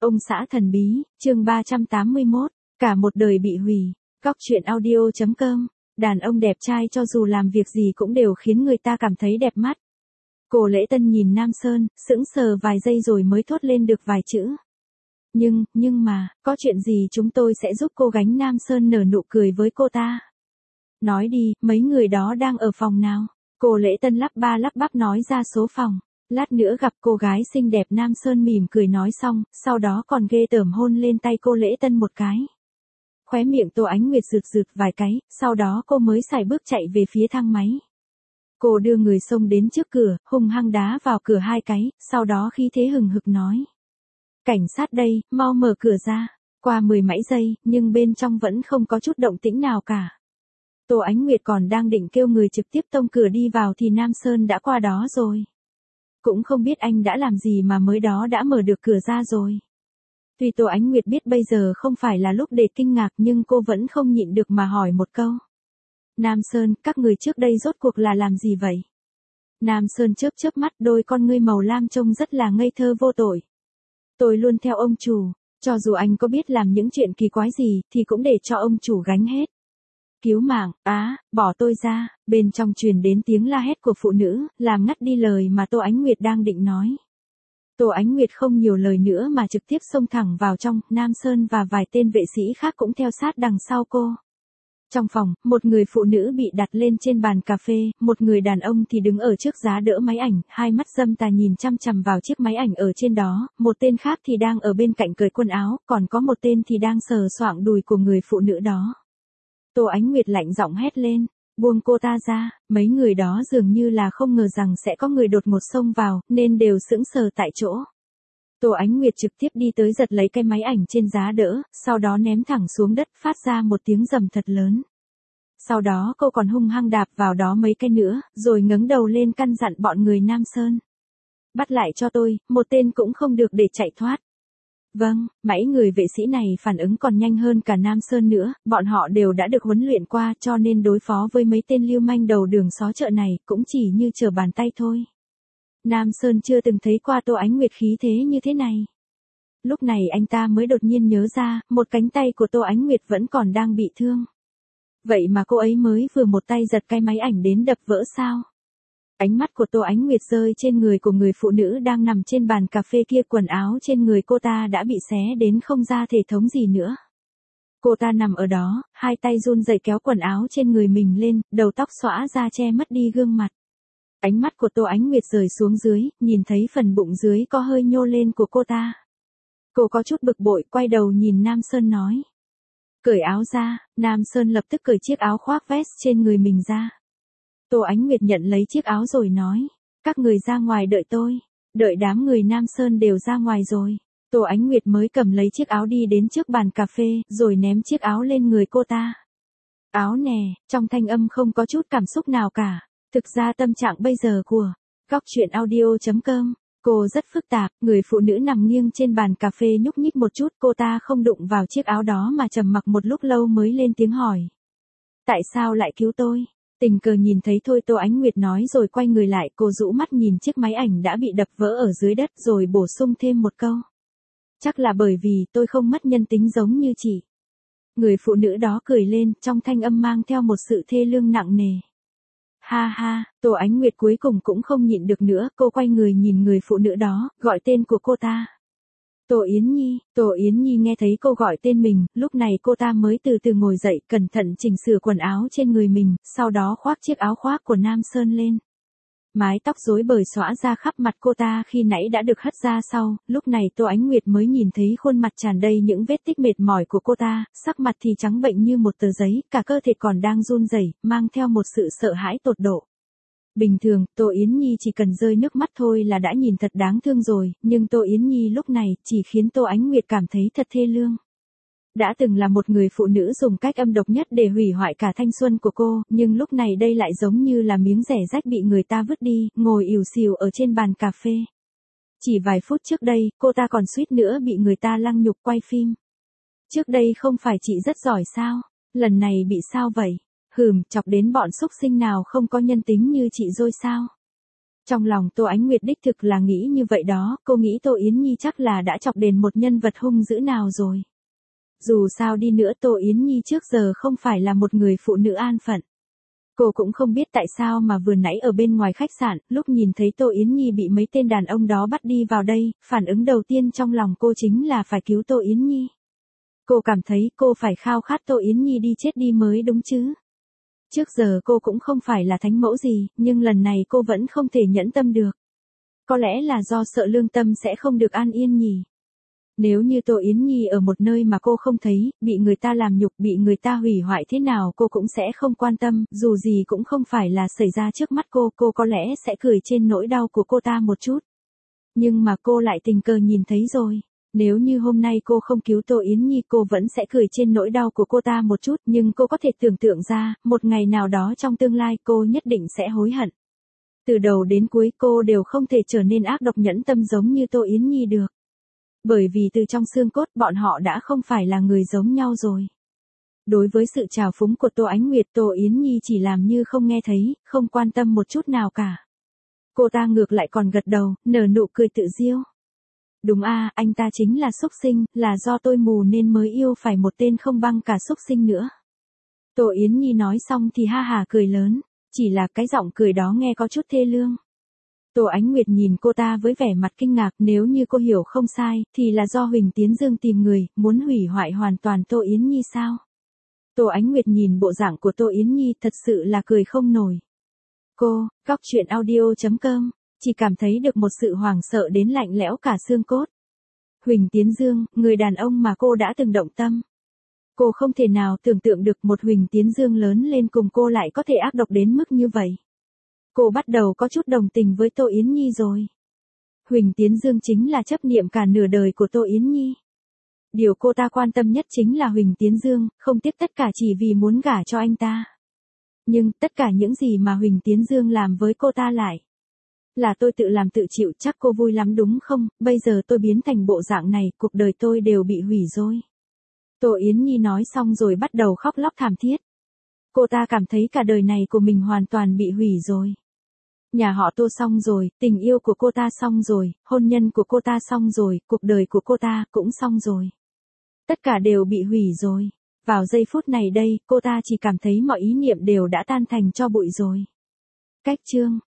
Ông xã thần bí, chương 381, cả một đời bị hủy. Góc truyện audio.com. Đàn ông đẹp trai cho dù làm việc gì cũng đều khiến người ta cảm thấy đẹp mắt. Cô Lễ Tân nhìn Nam Sơn, sững sờ vài giây rồi mới thốt lên được vài chữ. Nhưng mà, có chuyện gì chúng tôi sẽ giúp cô gánh. Nam Sơn nở nụ cười với cô ta. Nói đi, mấy người đó đang ở phòng nào? Cô Lễ Tân lắp ba lắp bắp nói ra số phòng. Lát nữa gặp cô gái xinh đẹp. Nam Sơn mỉm cười nói xong, sau đó còn ghê tởm hôn lên tay cô Lễ Tân một cái. Khóe miệng Tô Ánh Nguyệt rực rực vài cái, sau đó cô mới sải bước chạy về phía thang máy. Cô đưa người xông đến trước cửa, hung hăng đá vào cửa hai cái, sau đó khí thế hừng hực nói. Cảnh sát đây, mau mở cửa ra. Qua 10 mãi giây, nhưng bên trong vẫn không có chút động tĩnh nào cả. Tô Ánh Nguyệt còn đang định kêu người trực tiếp tông cửa đi vào thì Nam Sơn đã qua đó rồi. Cũng không biết anh đã làm gì mà mới đó đã mở được cửa ra rồi. Tuy Tô Ánh Nguyệt biết bây giờ không phải là lúc để kinh ngạc nhưng cô vẫn không nhịn được mà hỏi một câu. Nam Sơn, các người trước đây rốt cuộc là làm gì vậy? Nam Sơn chớp mắt, đôi con ngươi màu lam trông rất là ngây thơ vô tội. Tôi luôn theo ông chủ, cho dù anh có biết làm những chuyện kỳ quái gì thì cũng để cho ông chủ gánh hết. Cứu mạng, bỏ tôi ra. Bên trong truyền đến tiếng la hét của phụ nữ, làm ngắt đi lời mà Tô Ánh Nguyệt đang định nói. Tô Ánh Nguyệt không nhiều lời nữa mà trực tiếp xông thẳng vào trong. Nam Sơn và vài tên vệ sĩ khác cũng theo sát đằng sau cô. Trong phòng, một người phụ nữ bị đặt lên trên bàn cà phê, một người đàn ông thì đứng ở trước giá đỡ máy ảnh, hai mắt dâm tà nhìn chăm chằm vào chiếc máy ảnh ở trên đó, một tên khác thì đang ở bên cạnh cởi quần áo, còn có một tên thì đang sờ soạng đùi của người phụ nữ đó. Tô Ánh Nguyệt lạnh giọng hét lên, buông cô ta ra. Mấy người đó dường như là không ngờ rằng sẽ có người đột ngột xông vào, nên đều sững sờ tại chỗ. Tô Ánh Nguyệt trực tiếp đi tới giật lấy cái máy ảnh trên giá đỡ, sau đó ném thẳng xuống đất, phát ra một tiếng rầm thật lớn. Sau đó cô còn hung hăng đạp vào đó mấy cái nữa, rồi ngẩng đầu lên căn dặn bọn người Nam Sơn. Bắt lại cho tôi, một tên cũng không được để chạy thoát. Vâng, mấy người vệ sĩ này phản ứng còn nhanh hơn cả Nam Sơn nữa, bọn họ đều đã được huấn luyện qua cho nên đối phó với mấy tên lưu manh đầu đường xó chợ này cũng chỉ như trở bàn tay thôi. Nam Sơn chưa từng thấy qua Tô Ánh Nguyệt khí thế như thế này. Lúc này anh ta mới đột nhiên nhớ ra, một cánh tay của Tô Ánh Nguyệt vẫn còn đang bị thương. Vậy mà cô ấy mới vừa một tay giật cái máy ảnh đến đập vỡ sao? Ánh mắt của Tô Ánh Nguyệt rơi trên người của người phụ nữ đang nằm trên bàn cà phê kia, quần áo trên người cô ta đã bị xé đến không ra thể thống gì nữa. Cô ta nằm ở đó, hai tay run rẩy kéo quần áo trên người mình lên, đầu tóc xõa ra che mất đi gương mặt. Ánh mắt của Tô Ánh Nguyệt rời xuống dưới, nhìn thấy phần bụng dưới có hơi nhô lên của cô ta. Cô có chút bực bội, quay đầu nhìn Nam Sơn nói. Cởi áo ra. Nam Sơn lập tức cởi chiếc áo khoác vest trên người mình ra. Tô Ánh Nguyệt nhận lấy chiếc áo rồi nói. Các người ra ngoài đợi tôi. Đợi đám người Nam Sơn đều ra ngoài rồi. Tô Ánh Nguyệt mới cầm lấy chiếc áo đi đến trước bàn cà phê, rồi ném chiếc áo lên người cô ta. Áo nè, trong thanh âm không có chút cảm xúc nào cả. Thực ra tâm trạng bây giờ của Góc truyện audio.com, cô rất phức tạp. Người phụ nữ nằm nghiêng trên bàn cà phê nhúc nhích một chút, cô ta không đụng vào chiếc áo đó mà trầm mặc một lúc lâu mới lên tiếng hỏi. Tại sao lại cứu tôi? Tình cờ nhìn thấy thôi, Tô Ánh Nguyệt nói rồi quay người lại, cô rũ mắt nhìn chiếc máy ảnh đã bị đập vỡ ở dưới đất rồi bổ sung thêm một câu. Chắc là bởi vì tôi không mất nhân tính giống như chị. Người phụ nữ đó cười lên, trong thanh âm mang theo một sự thê lương nặng nề. Ha ha, Tô Ánh Nguyệt cuối cùng cũng không nhịn được nữa, cô quay người nhìn người phụ nữ đó, gọi tên của cô ta. Tô Yến Nhi. Tô Yến Nhi nghe thấy cô gọi tên mình, lúc này cô ta mới từ từ ngồi dậy, cẩn thận chỉnh sửa quần áo trên người mình, sau đó khoác chiếc áo khoác của Nam Sơn lên. Mái tóc rối bời xõa ra khắp mặt cô ta khi nãy đã được hất ra sau, lúc này Tô Ánh Nguyệt mới nhìn thấy khuôn mặt tràn đầy những vết tích mệt mỏi của cô ta, sắc mặt thì trắng bệnh như một tờ giấy, cả cơ thể còn đang run rẩy, mang theo một sự sợ hãi tột độ. Bình thường, Tô Yến Nhi chỉ cần rơi nước mắt thôi là đã nhìn thật đáng thương rồi, nhưng Tô Yến Nhi lúc này chỉ khiến Tô Ánh Nguyệt cảm thấy thật thê lương. Đã từng là một người phụ nữ dùng cách âm độc nhất để hủy hoại cả thanh xuân của cô, nhưng lúc này đây lại giống như là miếng rẻ rách bị người ta vứt đi, ngồi ỉu xìu ở trên bàn cà phê. Chỉ vài phút trước đây, cô ta còn suýt nữa bị người ta lăng nhục quay phim. Trước đây không phải chị rất giỏi sao? Lần này bị sao vậy? Chọc đến bọn xúc sinh nào không có nhân tính như chị rồi sao? Trong lòng Tô Ánh Nguyệt đích thực là nghĩ như vậy đó, cô nghĩ Tô Yến Nhi chắc là đã chọc đền một nhân vật hung dữ nào rồi. Dù sao đi nữa Tô Yến Nhi trước giờ không phải là một người phụ nữ an phận. Cô cũng không biết tại sao mà vừa nãy ở bên ngoài khách sạn, lúc nhìn thấy Tô Yến Nhi bị mấy tên đàn ông đó bắt đi vào đây, phản ứng đầu tiên trong lòng cô chính là phải cứu Tô Yến Nhi. Cô cảm thấy cô phải khao khát Tô Yến Nhi đi chết đi mới đúng chứ. Trước giờ cô cũng không phải là thánh mẫu gì, nhưng lần này cô vẫn không thể nhẫn tâm được. Có lẽ là do sợ lương tâm sẽ không được an yên nhỉ. Nếu như Tô Yến Nhi ở một nơi mà cô không thấy, bị người ta làm nhục, bị người ta hủy hoại thế nào cô cũng sẽ không quan tâm, dù gì cũng không phải là xảy ra trước mắt cô có lẽ sẽ cười trên nỗi đau của cô ta một chút. Nhưng mà cô lại tình cờ nhìn thấy rồi. Nếu như hôm nay cô không cứu Tô Yến Nhi cô vẫn sẽ cười trên nỗi đau của cô ta một chút, nhưng cô có thể tưởng tượng ra, một ngày nào đó trong tương lai cô nhất định sẽ hối hận. Từ đầu đến cuối cô đều không thể trở nên ác độc nhẫn tâm giống như Tô Yến Nhi được. Bởi vì từ trong xương cốt bọn họ đã không phải là người giống nhau rồi. Đối với sự trào phúng của Tô Ánh Nguyệt, Tô Yến Nhi chỉ làm như không nghe thấy, không quan tâm một chút nào cả. Cô ta ngược lại còn gật đầu, nở nụ cười tự diêu. Đúng a, anh ta chính là xúc sinh, là do tôi mù nên mới yêu phải một tên không bằng cả xúc sinh nữa. Tô Yến Nhi nói xong thì ha hà cười lớn, chỉ là cái giọng cười đó nghe có chút thê lương. Tô Ánh Nguyệt nhìn cô ta với vẻ mặt kinh ngạc, nếu như cô hiểu không sai, thì là do Huỳnh Tiến Dương tìm người, muốn hủy hoại hoàn toàn Tô Yến Nhi sao? Tô Ánh Nguyệt nhìn bộ dạng của Tô Yến Nhi thật sự là cười không nổi. Cô, Góc Truyện Audio.com, chỉ cảm thấy được một sự hoảng sợ đến lạnh lẽo cả xương cốt. Huỳnh Tiến Dương, người đàn ông mà cô đã từng động tâm. Cô không thể nào tưởng tượng được một Huỳnh Tiến Dương lớn lên cùng cô lại có thể ác độc đến mức như vậy. Cô bắt đầu có chút đồng tình với Tô Yến Nhi rồi. Huỳnh Tiến Dương chính là chấp niệm cả nửa đời của Tô Yến Nhi. Điều cô ta quan tâm nhất chính là Huỳnh Tiến Dương, không tiếc tất cả chỉ vì muốn gả cho anh ta. Nhưng tất cả những gì mà Huỳnh Tiến Dương làm với cô ta lại là tôi tự làm tự chịu, chắc cô vui lắm đúng không? Bây giờ tôi biến thành bộ dạng này, cuộc đời tôi đều bị hủy rồi. Tô Yến Nhi nói xong rồi bắt đầu khóc lóc thảm thiết. Cô ta cảm thấy cả đời này của mình hoàn toàn bị hủy rồi. Nhà họ Tô xong rồi, tình yêu của cô ta xong rồi, hôn nhân của cô ta xong rồi, cuộc đời của cô ta cũng xong rồi. Tất cả đều bị hủy rồi. Vào giây phút này đây, cô ta chỉ cảm thấy mọi ý niệm đều đã tan thành tro bụi rồi. Cách chương